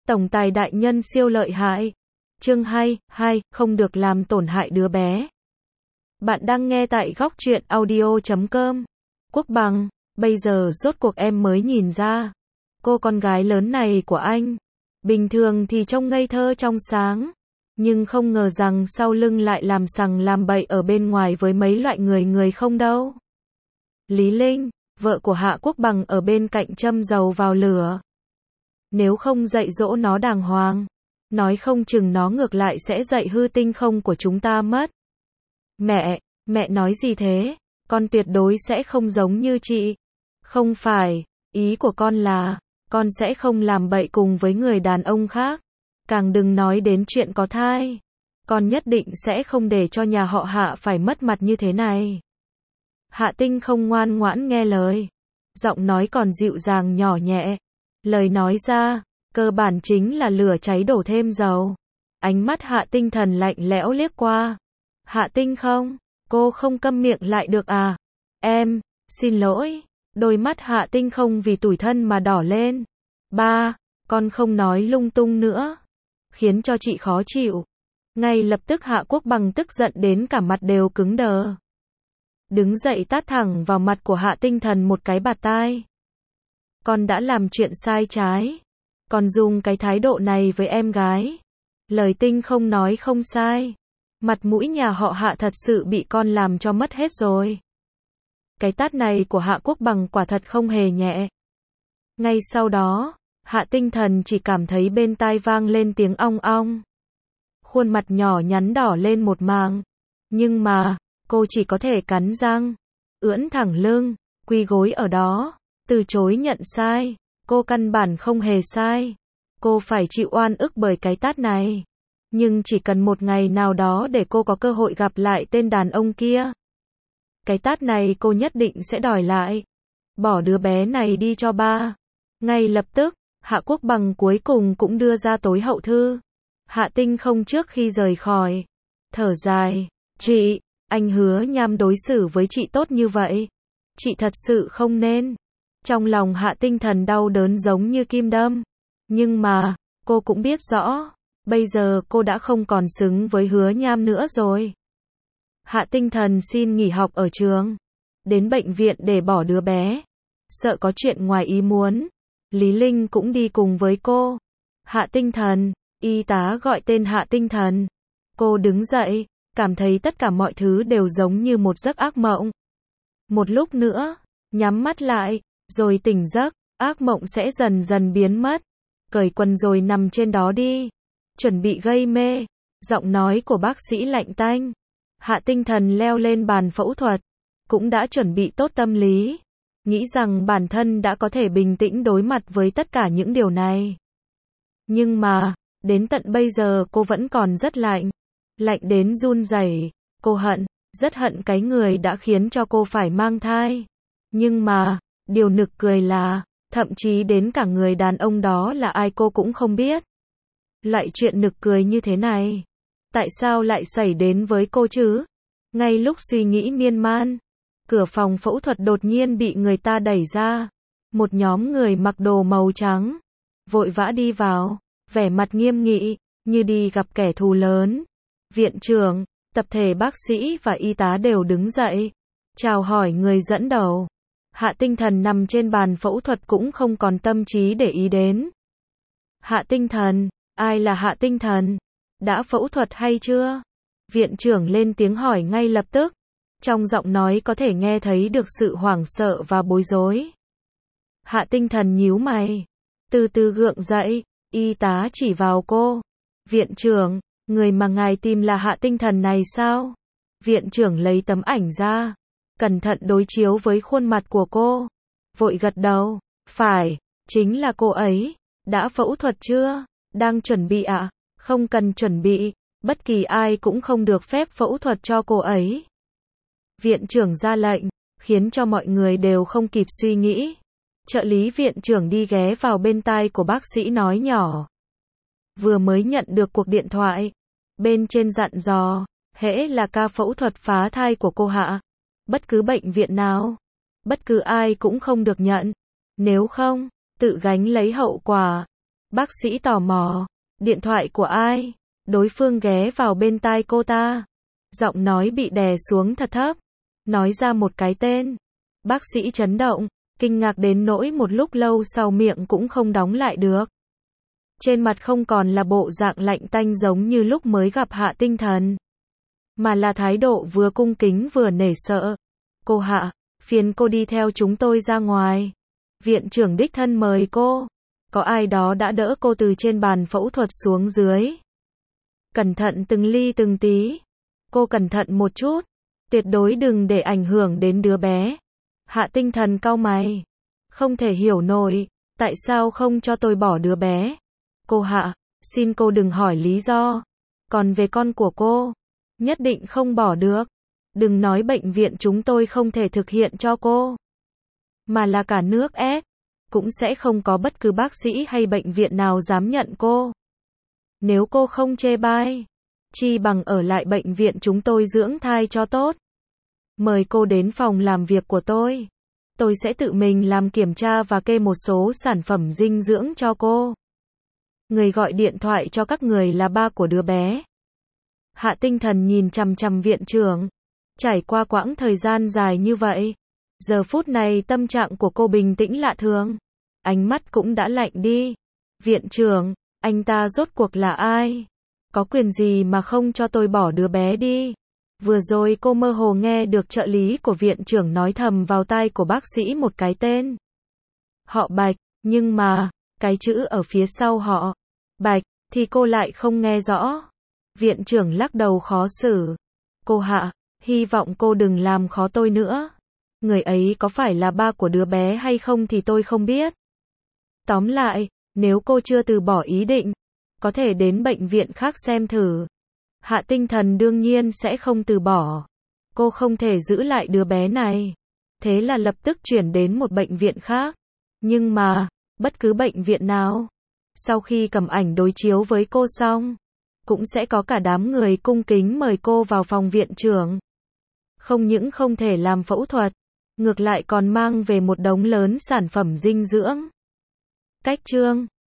Tổng tài đại nhân siêu lợi hại. Chương 2, không được làm tổn hại đứa bé. Bạn đang nghe tại góc truyện audio.com. Quốc Bằng, bây giờ rốt cuộc em mới nhìn ra. Cô con gái lớn này của anh. Bình thường thì trông ngây thơ trong sáng. Nhưng không ngờ rằng sau lưng lại làm sằng làm bậy ở bên ngoài với mấy loại người không đâu. Lý Linh, vợ của Hạ Quốc Bằng ở bên cạnh châm dầu vào lửa. Nếu không dạy dỗ nó đàng hoàng, nói không chừng nó ngược lại sẽ dạy hư tinh không của chúng ta mất. Mẹ nói gì thế? Con tuyệt đối sẽ không giống như chị. Không phải, ý của con là, con sẽ không làm bậy cùng với người đàn ông khác. Càng đừng nói đến chuyện có thai. Con nhất định sẽ không để cho nhà họ Hạ phải mất mặt như thế này. Hạ Tinh không ngoan ngoãn nghe lời. Giọng nói còn dịu dàng nhỏ nhẹ. Lời nói ra, cơ bản chính là lửa cháy đổ thêm dầu. Ánh mắt Hạ Tinh Thần lạnh lẽo liếc qua. Hạ Tinh không, cô không câm miệng lại được à? Em, xin lỗi. Đôi mắt Hạ Tinh không vì tủi thân mà đỏ lên. Ba, con không nói lung tung nữa. Khiến cho chị khó chịu. Ngay lập tức Hạ Quốc Bằng tức giận đến cả mặt đều cứng đờ. Đứng dậy tát thẳng vào mặt của Hạ Tinh Thần một cái bạt tai. Con đã làm chuyện sai trái. Còn dùng cái thái độ này với em gái. Lời Tinh không nói không sai. Mặt mũi nhà họ Hạ thật sự bị con làm cho mất hết rồi. Cái tát này của Hạ Quốc Bằng quả thật không hề nhẹ. Ngay sau đó, Hạ Tinh Thần chỉ cảm thấy bên tai vang lên tiếng ong ong. Khuôn mặt nhỏ nhắn đỏ lên một mảng. Nhưng mà, cô chỉ có thể cắn răng, ưỡn thẳng lưng, quỳ gối ở đó, từ chối nhận sai. Cô căn bản không hề sai. Cô phải chịu oan ức bởi cái tát này. Nhưng chỉ cần một ngày nào đó để cô có cơ hội gặp lại tên đàn ông kia. Cái tát này cô nhất định sẽ đòi lại. Bỏ đứa bé này đi cho ba. Ngay lập tức, Hạ Quốc Bằng cuối cùng cũng đưa ra tối hậu thư. Hạ Tinh không trước khi rời khỏi. Thở dài. Chị, anh hứa nham đối xử với chị tốt như vậy. Chị thật sự không nên. Trong lòng Hạ Tinh Thần đau đớn giống như kim đâm. Nhưng mà, cô cũng biết rõ. Bây giờ cô đã không còn xứng với hứa nham nữa rồi. Hạ Tinh Thần xin nghỉ học ở trường. Đến bệnh viện để bỏ đứa bé. Sợ có chuyện ngoài ý muốn. Lý Linh cũng đi cùng với cô. Hạ Tinh Thần, y tá gọi tên Hạ Tinh Thần. Cô đứng dậy, cảm thấy tất cả mọi thứ đều giống như một giấc ác mộng. Một lúc nữa, nhắm mắt lại, rồi tỉnh giấc, ác mộng sẽ dần dần biến mất. Cởi quần rồi nằm trên đó đi. Chuẩn bị gây mê. Giọng nói của bác sĩ lạnh tanh. Hạ Tinh Thần leo lên bàn phẫu thuật. Cũng đã chuẩn bị tốt tâm lý. Nghĩ rằng bản thân đã có thể bình tĩnh đối mặt với tất cả những điều này. Nhưng mà, đến tận bây giờ cô vẫn còn rất lạnh. Lạnh đến run rẩy. Cô hận, rất hận cái người đã khiến cho cô phải mang thai. Nhưng mà, điều nực cười là, thậm chí đến cả người đàn ông đó là ai cô cũng không biết. Loại chuyện nực cười như thế này, tại sao lại xảy đến với cô chứ? Ngay lúc suy nghĩ miên man, cửa phòng phẫu thuật đột nhiên bị người ta đẩy ra. Một nhóm người mặc đồ màu trắng, vội vã đi vào, vẻ mặt nghiêm nghị, như đi gặp kẻ thù lớn. Viện trưởng, tập thể bác sĩ và y tá đều đứng dậy, chào hỏi người dẫn đầu. Hạ Tinh Thần nằm trên bàn phẫu thuật cũng không còn tâm trí để ý đến. Hạ Tinh Thần, ai là Hạ Tinh Thần? Đã phẫu thuật hay chưa? Viện trưởng lên tiếng hỏi ngay lập tức. Trong giọng nói có thể nghe thấy được sự hoảng sợ và bối rối. Hạ Tinh Thần nhíu mày, từ từ gượng dậy, y tá chỉ vào cô. Viện trưởng, người mà ngài tìm là Hạ Tinh Thần này sao? Viện trưởng lấy tấm ảnh ra, cẩn thận đối chiếu với khuôn mặt của cô. Vội gật đầu, phải, chính là cô ấy. Đã phẫu thuật chưa? Đang chuẩn bị ạ? Không cần chuẩn bị, bất kỳ ai cũng không được phép phẫu thuật cho cô ấy. Viện trưởng ra lệnh, khiến cho mọi người đều không kịp suy nghĩ. Trợ lý viện trưởng đi ghé vào bên tai của bác sĩ nói nhỏ. Vừa mới nhận được cuộc điện thoại. Bên trên dặn dò, hễ là ca phẫu thuật phá thai của cô Hạ. Bất cứ bệnh viện nào, bất cứ ai cũng không được nhận. Nếu không, tự gánh lấy hậu quả. Bác sĩ tò mò, điện thoại của ai? Đối phương ghé vào bên tai cô ta. Giọng nói bị đè xuống thật thấp. Nói ra một cái tên. Bác sĩ chấn động, kinh ngạc đến nỗi một lúc lâu sau miệng cũng không đóng lại được. Trên mặt không còn là bộ dạng lạnh tanh giống như lúc mới gặp Hạ Tinh Thần, mà là thái độ vừa cung kính vừa nể sợ. Cô Hạ, phiền cô đi theo chúng tôi ra ngoài. Viện trưởng đích thân mời cô. Có ai đó đã đỡ cô từ trên bàn phẫu thuật xuống dưới. Cẩn thận từng ly từng tí. Cô cẩn thận một chút. Tuyệt đối đừng để ảnh hưởng đến đứa bé. Hạ Tinh Thần cau mày. Không thể hiểu nổi, tại sao không cho tôi bỏ đứa bé. Cô Hạ, xin cô đừng hỏi lý do. Còn về con của cô, nhất định không bỏ được. Đừng nói bệnh viện chúng tôi không thể thực hiện cho cô, mà là cả nước S, cũng sẽ không có bất cứ bác sĩ hay bệnh viện nào dám nhận cô. Nếu cô không chê bai, chi bằng ở lại bệnh viện chúng tôi dưỡng thai cho tốt. Mời cô đến phòng làm việc của tôi. Tôi sẽ tự mình làm kiểm tra và kê một số sản phẩm dinh dưỡng cho cô. Người gọi điện thoại cho các người là ba của đứa bé. Hạ Tinh Thần nhìn chằm chằm viện trưởng. Trải qua quãng thời gian dài như vậy, giờ phút này tâm trạng của cô bình tĩnh lạ thường. Ánh mắt cũng đã lạnh đi. Viện trưởng, anh ta rốt cuộc là ai? Có quyền gì mà không cho tôi bỏ đứa bé đi? Vừa rồi cô mơ hồ nghe được trợ lý của viện trưởng nói thầm vào tai của bác sĩ một cái tên. Họ Bạch, nhưng mà, cái chữ ở phía sau họ Bạch, thì cô lại không nghe rõ. Viện trưởng lắc đầu khó xử. Cô Hạ, hy vọng cô đừng làm khó tôi nữa. Người ấy có phải là ba của đứa bé hay không thì tôi không biết. Tóm lại, nếu cô chưa từ bỏ ý định, có thể đến bệnh viện khác xem thử. Hạ Tinh Thần đương nhiên sẽ không từ bỏ. Cô không thể giữ lại đứa bé này. Thế là lập tức chuyển đến một bệnh viện khác. Nhưng mà, bất cứ bệnh viện nào, sau khi cầm ảnh đối chiếu với cô xong, cũng sẽ có cả đám người cung kính mời cô vào phòng viện trưởng. Không những không thể làm phẫu thuật, ngược lại còn mang về một đống lớn sản phẩm dinh dưỡng. Cách chương